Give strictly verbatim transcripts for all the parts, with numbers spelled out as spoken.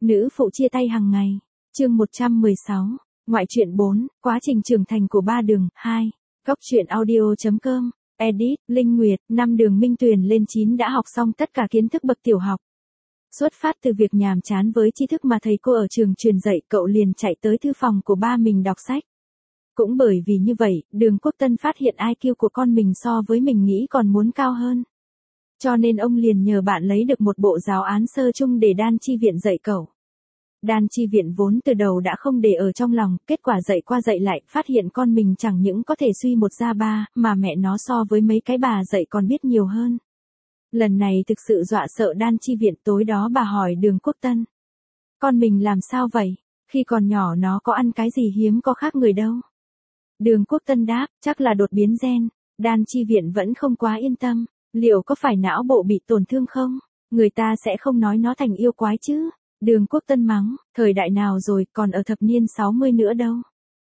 Nữ phụ chia tay hàng ngày. Chương một trăm mười sáu. Ngoại truyện bốn, quá trình trưởng thành của ba Đường, hai. Góc truyện audio chấm com. Edit, Linh Nguyệt, năm Đường Minh Tuyền lên chín đã học xong tất cả kiến thức bậc tiểu học. Xuất phát từ việc nhàm chán với tri thức mà thầy cô ở trường truyền dạy, cậu liền chạy tới thư phòng của ba mình đọc sách. Cũng bởi vì như vậy, Đường Quốc Tân phát hiện i kiu của con mình so với mình nghĩ còn muốn cao hơn. Cho nên ông liền nhờ bạn lấy được một bộ giáo án sơ chung để Đan Chi Viện dạy cậu. Đan Chi Viện vốn từ đầu đã không để ở trong lòng, kết quả dạy qua dạy lại, phát hiện con mình chẳng những có thể suy một ra ba, mà mẹ nó so với mấy cái bà dạy còn biết nhiều hơn. Lần này thực sự dọa sợ Đan Chi Viện. Tối đó bà hỏi Đường Quốc Tân. Con mình làm sao vậy? Khi còn nhỏ nó có ăn cái gì hiếm có khác người đâu? Đường Quốc Tân đáp, chắc là đột biến gen. Đan Chi Viện vẫn không quá yên tâm. Liệu có phải não bộ bị tổn thương không? Người ta sẽ không nói nó thành yêu quái chứ? Đường Quốc Tân mắng, thời đại nào rồi, còn ở thập niên sáu mươi nữa đâu.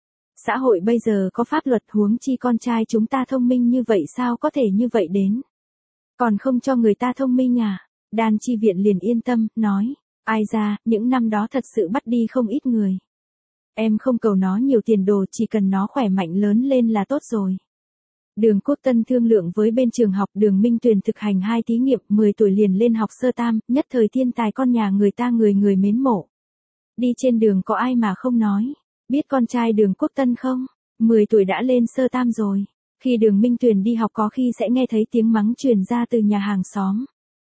Xã hội bây giờ có pháp luật, huống chi con trai chúng ta thông minh như vậy sao có thể như vậy đến. Còn không cho người ta thông minh à? Đan Chi Viện liền yên tâm, nói, ai ra, những năm đó thật sự bắt đi không ít người. Em không cầu nó nhiều tiền đồ, chỉ cần nó khỏe mạnh lớn lên là tốt rồi. Đường Quốc Tân thương lượng với bên trường học. Đường Minh Tuyền thực hành hai thí nghiệm, mười tuổi liền lên học sơ tam, nhất thời thiên tài con nhà người ta người người mến mộ. Đi trên đường có ai mà không nói, biết con trai Đường Quốc Tân không? mười tuổi đã lên sơ tam rồi. Khi Đường Minh Tuyền đi học có khi sẽ nghe thấy tiếng mắng truyền ra từ nhà hàng xóm.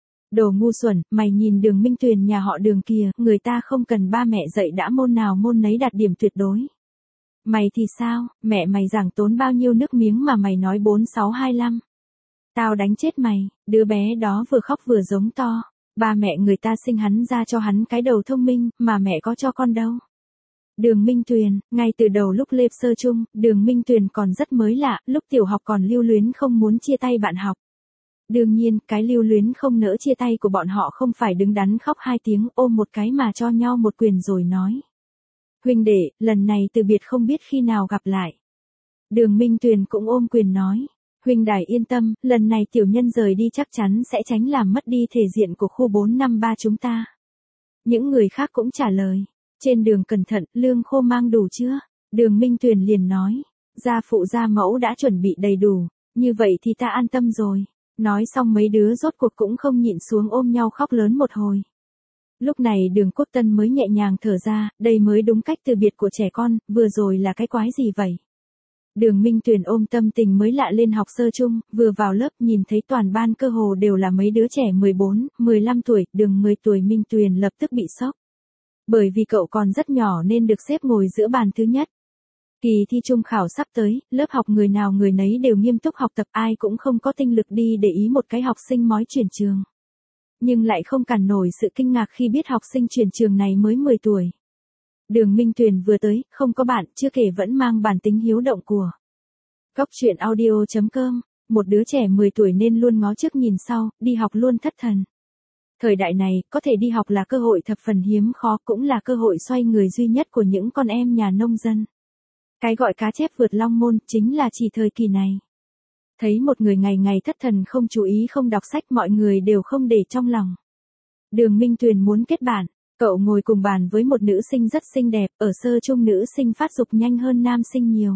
Đồ ngu xuẩn, mày nhìn Đường Minh Tuyền nhà họ Đường kìa, người ta không cần ba mẹ dạy đã môn nào môn nấy đạt điểm tuyệt đối. Mày thì sao, mẹ mày giảng tốn bao nhiêu nước miếng mà mày nói bốn sáu hai lăm. Tao đánh chết mày. Đứa bé đó vừa khóc vừa giống to. Ba mẹ người ta sinh hắn ra cho hắn cái đầu thông minh, mà mẹ có cho con đâu. Đường Minh Tuyền, ngay từ đầu lúc lên sơ chung, Đường Minh Tuyền còn rất mới lạ, lúc tiểu học còn lưu luyến không muốn chia tay bạn học. Đương nhiên, cái lưu luyến không nỡ chia tay của bọn họ không phải đứng đắn khóc hai tiếng ôm một cái mà cho nhau một quyền rồi nói. Huynh đệ, lần này từ biệt không biết khi nào gặp lại. Đường Minh Tuyền cũng ôm quyền nói. Huynh đài yên tâm, lần này tiểu nhân rời đi chắc chắn sẽ tránh làm mất đi thể diện của khu bốn năm ba chúng ta. Những người khác cũng trả lời. Trên đường cẩn thận, lương khô mang đủ chưa? Đường Minh Tuyền liền nói. Gia phụ gia mẫu đã chuẩn bị đầy đủ, như vậy thì ta an tâm rồi. Nói xong mấy đứa rốt cuộc cũng không nhịn xuống ôm nhau khóc lớn một hồi. Lúc này Đường Quốc Tân mới nhẹ nhàng thở ra, đây mới đúng cách từ biệt của trẻ con, vừa rồi là cái quái gì vậy? Đường Minh Tuyền ôm tâm tình mới lạ lên học sơ chung, vừa vào lớp nhìn thấy toàn ban cơ hồ đều là mấy đứa trẻ mười bốn, mười lăm tuổi, Đường mười tuổi. Minh Tuyền lập tức bị sốc. Bởi vì cậu còn rất nhỏ nên được xếp ngồi giữa bàn thứ nhất. Kỳ thi trung khảo sắp tới, lớp học người nào người nấy đều nghiêm túc học tập, ai cũng không có tinh lực đi để ý một cái học sinh mói chuyển trường. Nhưng lại không cản nổi sự kinh ngạc khi biết học sinh chuyển trường này mới mười tuổi. Đường Minh Tuyền vừa tới, không có bạn, chưa kể vẫn mang bản tính hiếu động của. Góc truyện audio chấm com. Một đứa trẻ mười tuổi nên luôn ngó trước nhìn sau, đi học luôn thất thần. Thời đại này, có thể đi học là cơ hội thập phần hiếm khó, cũng là cơ hội xoay người duy nhất của những con em nhà nông dân. Cái gọi cá chép vượt long môn, chính là chỉ thời kỳ này. Thấy một người ngày ngày thất thần không chú ý không đọc sách, mọi người đều không để trong lòng. Đường Minh Tuyền muốn kết bạn, cậu ngồi cùng bàn với một nữ sinh rất xinh đẹp, ở sơ chung nữ sinh phát dục nhanh hơn nam sinh nhiều.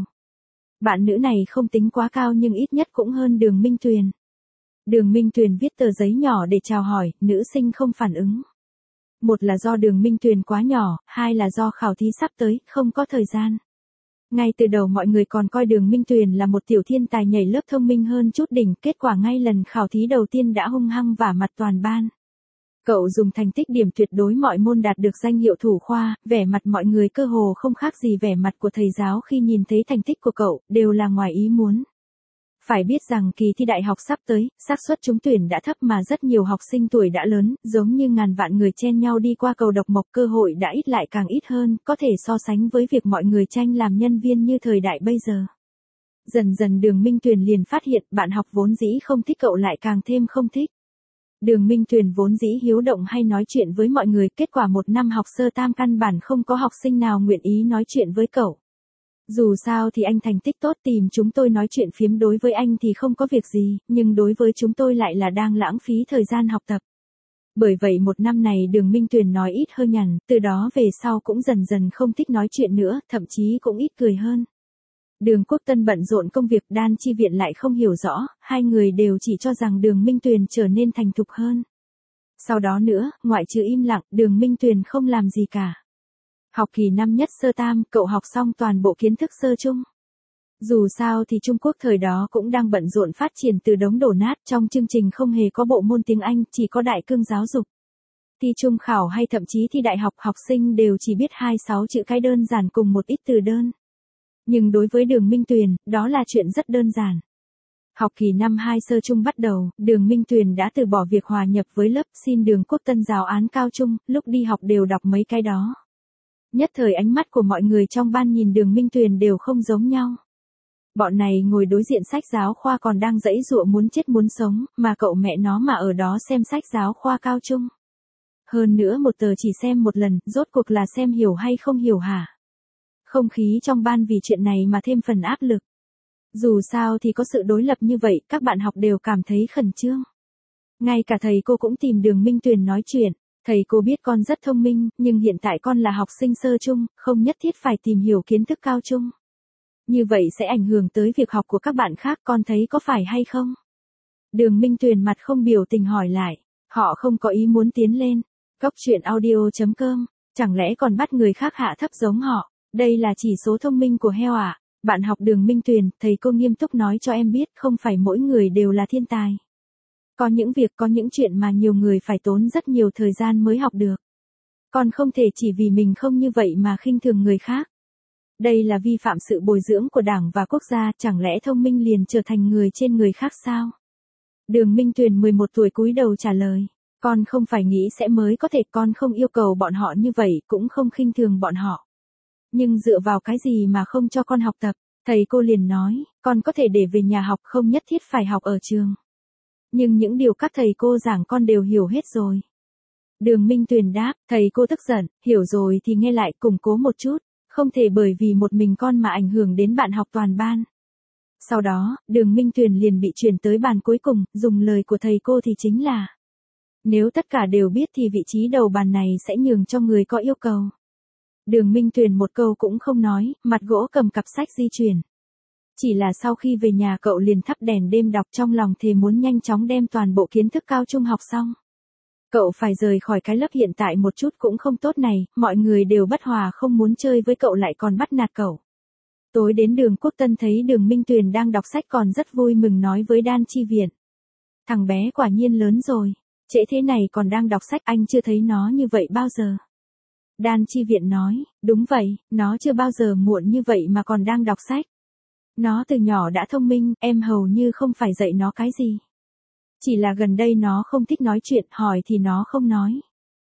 Bạn nữ này không tính quá cao nhưng ít nhất cũng hơn Đường Minh Tuyền. Đường Minh Tuyền viết tờ giấy nhỏ để chào hỏi, nữ sinh không phản ứng. Một là do Đường Minh Tuyền quá nhỏ, hai là do khảo thí sắp tới, không có thời gian. Ngay từ đầu mọi người còn coi Đường Minh Tuyền là một tiểu thiên tài nhảy lớp thông minh hơn chút đỉnh, kết quả ngay lần khảo thí đầu tiên đã hung hăng vả mặt toàn ban. Cậu dùng thành tích điểm tuyệt đối mọi môn đạt được danh hiệu thủ khoa, vẻ mặt mọi người cơ hồ không khác gì vẻ mặt của thầy giáo khi nhìn thấy thành tích của cậu, đều là ngoài ý muốn. Phải biết rằng kỳ thi đại học sắp tới, xác suất trúng tuyển đã thấp mà rất nhiều học sinh tuổi đã lớn, giống như ngàn vạn người chen nhau đi qua cầu độc mộc, cơ hội đã ít lại càng ít hơn, có thể so sánh với việc mọi người tranh làm nhân viên như thời đại bây giờ. Dần dần Đường Minh Tuyền liền phát hiện bạn học vốn dĩ không thích cậu lại càng thêm không thích. Đường Minh Tuyền vốn dĩ hiếu động hay nói chuyện với mọi người, kết quả một năm học sơ tam căn bản không có học sinh nào nguyện ý nói chuyện với cậu. Dù sao thì anh thành tích tốt, tìm chúng tôi nói chuyện phiếm đối với anh thì không có việc gì, nhưng đối với chúng tôi lại là đang lãng phí thời gian học tập. Bởi vậy một năm này Đường Minh Tuyền nói ít hơi nhằn, từ đó về sau cũng dần dần không thích nói chuyện nữa, thậm chí cũng ít cười hơn. Đường Quốc Tân bận rộn công việc, Đan Chi Viện lại không hiểu rõ, hai người đều chỉ cho rằng Đường Minh Tuyền trở nên thành thục hơn. Sau đó nữa, ngoại trừ im lặng, Đường Minh Tuyền không làm gì cả. Học kỳ năm nhất sơ tam, cậu học xong toàn bộ kiến thức sơ chung. Dù sao thì Trung Quốc thời đó cũng đang bận rộn phát triển từ đống đổ nát, trong chương trình không hề có bộ môn tiếng Anh, chỉ có đại cương giáo dục. Thi trung khảo hay thậm chí thi đại học, học sinh đều chỉ biết hai sáu chữ cái đơn giản cùng một ít từ đơn. Nhưng đối với Đường Minh Tuyền, đó là chuyện rất đơn giản. Học kỳ năm hai sơ trung bắt đầu, Đường Minh Tuyền đã từ bỏ việc hòa nhập với lớp, xin Đường Quốc Tân giáo án cao trung, lúc đi học đều đọc mấy cái đó. Nhất thời ánh mắt của mọi người trong ban nhìn Đường Minh Tuyền đều không giống nhau. Bọn này ngồi đối diện sách giáo khoa còn đang giãy giụa muốn chết muốn sống, mà cậu mẹ nó mà ở đó xem sách giáo khoa cao trung. Hơn nữa một tờ chỉ xem một lần, rốt cuộc là xem hiểu hay không hiểu hả? Không khí trong ban vì chuyện này mà thêm phần áp lực. Dù sao thì có sự đối lập như vậy, các bạn học đều cảm thấy khẩn trương. Ngay cả thầy cô cũng tìm Đường Minh Tuyền nói chuyện. Thầy cô biết con rất thông minh, nhưng hiện tại con là học sinh sơ trung, không nhất thiết phải tìm hiểu kiến thức cao trung. Như vậy sẽ ảnh hưởng tới việc học của các bạn khác, con thấy có phải hay không? Đường Minh Tuyền mặt không biểu tình hỏi lại. Họ không có ý muốn tiến lên. Cóc truyện audio chấm com, chẳng lẽ còn bắt người khác hạ thấp giống họ? Đây là chỉ số thông minh của heo à? Bạn học Đường Minh Tuyền, thầy cô nghiêm túc nói cho em biết, không phải mỗi người đều là thiên tài. Có những việc, có những chuyện mà nhiều người phải tốn rất nhiều thời gian mới học được. Con không thể chỉ vì mình không như vậy mà khinh thường người khác. Đây là vi phạm sự bồi dưỡng của Đảng và quốc gia, chẳng lẽ thông minh liền trở thành người trên người khác sao? Đường Minh Tuyền mười một tuổi cúi đầu trả lời. Con không phải nghĩ sẽ mới có thể, con không yêu cầu bọn họ như vậy, cũng không khinh thường bọn họ. Nhưng dựa vào cái gì mà không cho con học tập? Thầy cô liền nói, con có thể để về nhà học, không nhất thiết phải học ở trường. Nhưng những điều các thầy cô giảng con đều hiểu hết rồi. Đường Minh Tuyền đáp, thầy cô tức giận, hiểu rồi thì nghe lại, củng cố một chút, không thể bởi vì một mình con mà ảnh hưởng đến bạn học toàn ban. Sau đó, Đường Minh Tuyền liền bị chuyển tới bàn cuối cùng, dùng lời của thầy cô thì chính là, nếu tất cả đều biết thì vị trí đầu bàn này sẽ nhường cho người có yêu cầu. Đường Minh Tuyền một câu cũng không nói, mặt gỗ cầm cặp sách di chuyển. Chỉ là sau khi về nhà cậu liền thắp đèn đêm đọc, trong lòng thề muốn nhanh chóng đem toàn bộ kiến thức cao trung học xong. Cậu phải rời khỏi cái lớp hiện tại một chút cũng không tốt này, mọi người đều bất hòa không muốn chơi với cậu lại còn bắt nạt cậu. Tối đến Đường Quốc Tân thấy Đường Minh Tuyền đang đọc sách còn rất vui mừng nói với Đan Chi Viện. Thằng bé quả nhiên lớn rồi, trễ thế này còn đang đọc sách, anh chưa thấy nó như vậy bao giờ. Đan Chi Viện nói, đúng vậy, nó chưa bao giờ muộn như vậy mà còn đang đọc sách. Nó từ nhỏ đã thông minh, em hầu như không phải dạy nó cái gì. Chỉ là gần đây nó không thích nói chuyện, hỏi thì nó không nói.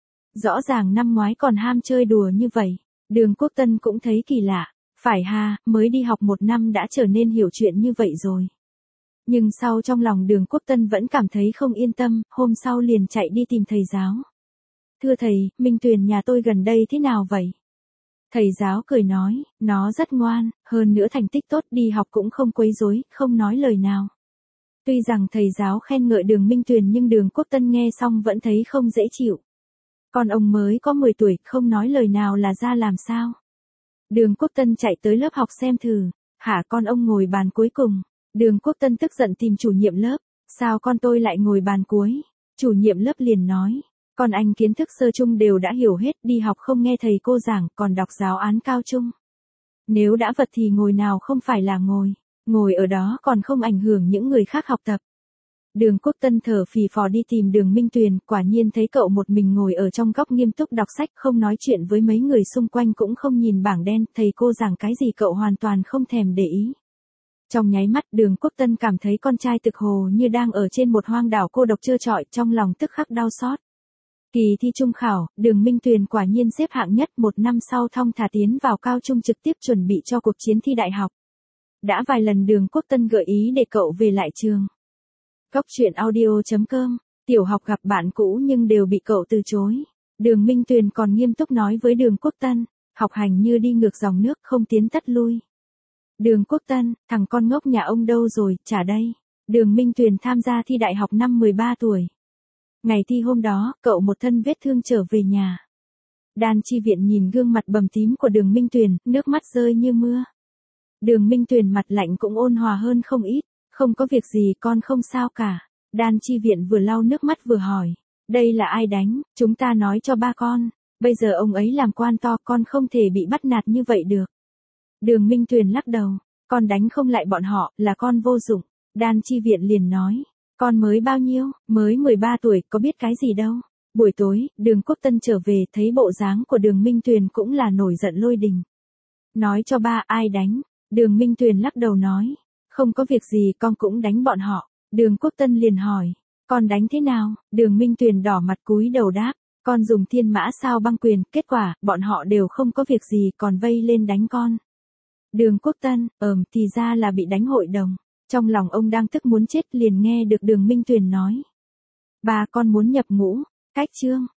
Rõ ràng năm ngoái còn ham chơi đùa như vậy. Đường Quốc Tân cũng thấy kỳ lạ. Phải ha, mới đi học một năm đã trở nên hiểu chuyện như vậy rồi. Nhưng sau trong lòng Đường Quốc Tân vẫn cảm thấy không yên tâm, hôm sau liền chạy đi tìm thầy giáo. Thưa thầy, Minh Tuyền nhà tôi gần đây thế nào vậy? Thầy giáo cười nói, nó rất ngoan, hơn nữa thành tích tốt, đi học cũng không quấy rối, không nói lời nào. Tuy rằng thầy giáo khen ngợi Đường Minh Tuyền nhưng Đường Quốc Tân nghe xong vẫn thấy không dễ chịu. Còn ông mới có mười tuổi, không nói lời nào là ra làm sao? Đường Quốc Tân chạy tới lớp học xem thử. Hả, con ông ngồi bàn cuối cùng. Đường Quốc Tân tức giận tìm chủ nhiệm lớp. Sao con tôi lại ngồi bàn cuối? Chủ nhiệm lớp liền nói. Con anh kiến thức sơ trung đều đã hiểu hết, đi học không nghe thầy cô giảng, còn đọc giáo án cao trung. Nếu đã vật thì ngồi nào không phải là ngồi. Ngồi ở đó còn không ảnh hưởng những người khác học tập. Đường Quốc Tân thở phì phò đi tìm Đường Minh Tuyền, quả nhiên thấy cậu một mình ngồi ở trong góc nghiêm túc đọc sách, không nói chuyện với mấy người xung quanh, cũng không nhìn bảng đen, thầy cô giảng cái gì cậu hoàn toàn không thèm để ý. Trong nháy mắt Đường Quốc Tân cảm thấy con trai thực hồ như đang ở trên một hoang đảo cô độc trơ trọi, trong lòng tức khắc đau xót. Kỳ thi trung khảo, Đường Minh Tuyền quả nhiên xếp hạng nhất, một năm sau thong thả tiến vào cao trung trực tiếp chuẩn bị cho cuộc chiến thi đại học. Đã vài lần Đường Quốc Tân gợi ý để cậu về lại trường. Cóc truyện audio chấm com, tiểu học gặp bạn cũ nhưng đều bị cậu từ chối. Đường Minh Tuyền còn nghiêm túc nói với Đường Quốc Tân, học hành như đi ngược dòng nước, không tiến tất lui. Đường Quốc Tân, thằng con ngốc nhà ông đâu rồi, trả đây. Đường Minh Tuyền tham gia thi đại học năm mười ba tuổi. Ngày thi hôm đó, cậu một thân vết thương trở về nhà. Đan Chi Viện nhìn gương mặt bầm tím của Đường Minh Tuyền, nước mắt rơi như mưa. Đường Minh Tuyền mặt lạnh cũng ôn hòa hơn không ít, không có việc gì con không sao cả. Đan Chi Viện vừa lau nước mắt vừa hỏi, đây là ai đánh, chúng ta nói cho ba con, bây giờ ông ấy làm quan to con không thể bị bắt nạt như vậy được. Đường Minh Tuyền lắc đầu, con đánh không lại bọn họ, là con vô dụng. Đan Chi Viện liền nói, con mới bao nhiêu, mới mười ba tuổi, có biết cái gì đâu. Buổi tối, Đường Quốc Tân trở về thấy bộ dáng của Đường Minh Tuyền cũng là nổi giận lôi đình. Nói cho ba ai đánh, Đường Minh Tuyền lắc đầu nói, không có việc gì con cũng đánh bọn họ. Đường Quốc Tân liền hỏi, con đánh thế nào? Đường Minh Tuyền đỏ mặt cúi đầu đáp, con dùng thiên mã sao băng quyền, kết quả, bọn họ đều không có việc gì còn vây lên đánh con. Đường Quốc Tân, ờm thì ra là bị đánh hội đồng. Trong lòng ông đang tức muốn chết liền nghe được Đường Minh Tuyền nói. Ba con muốn nhập ngũ, cách chương.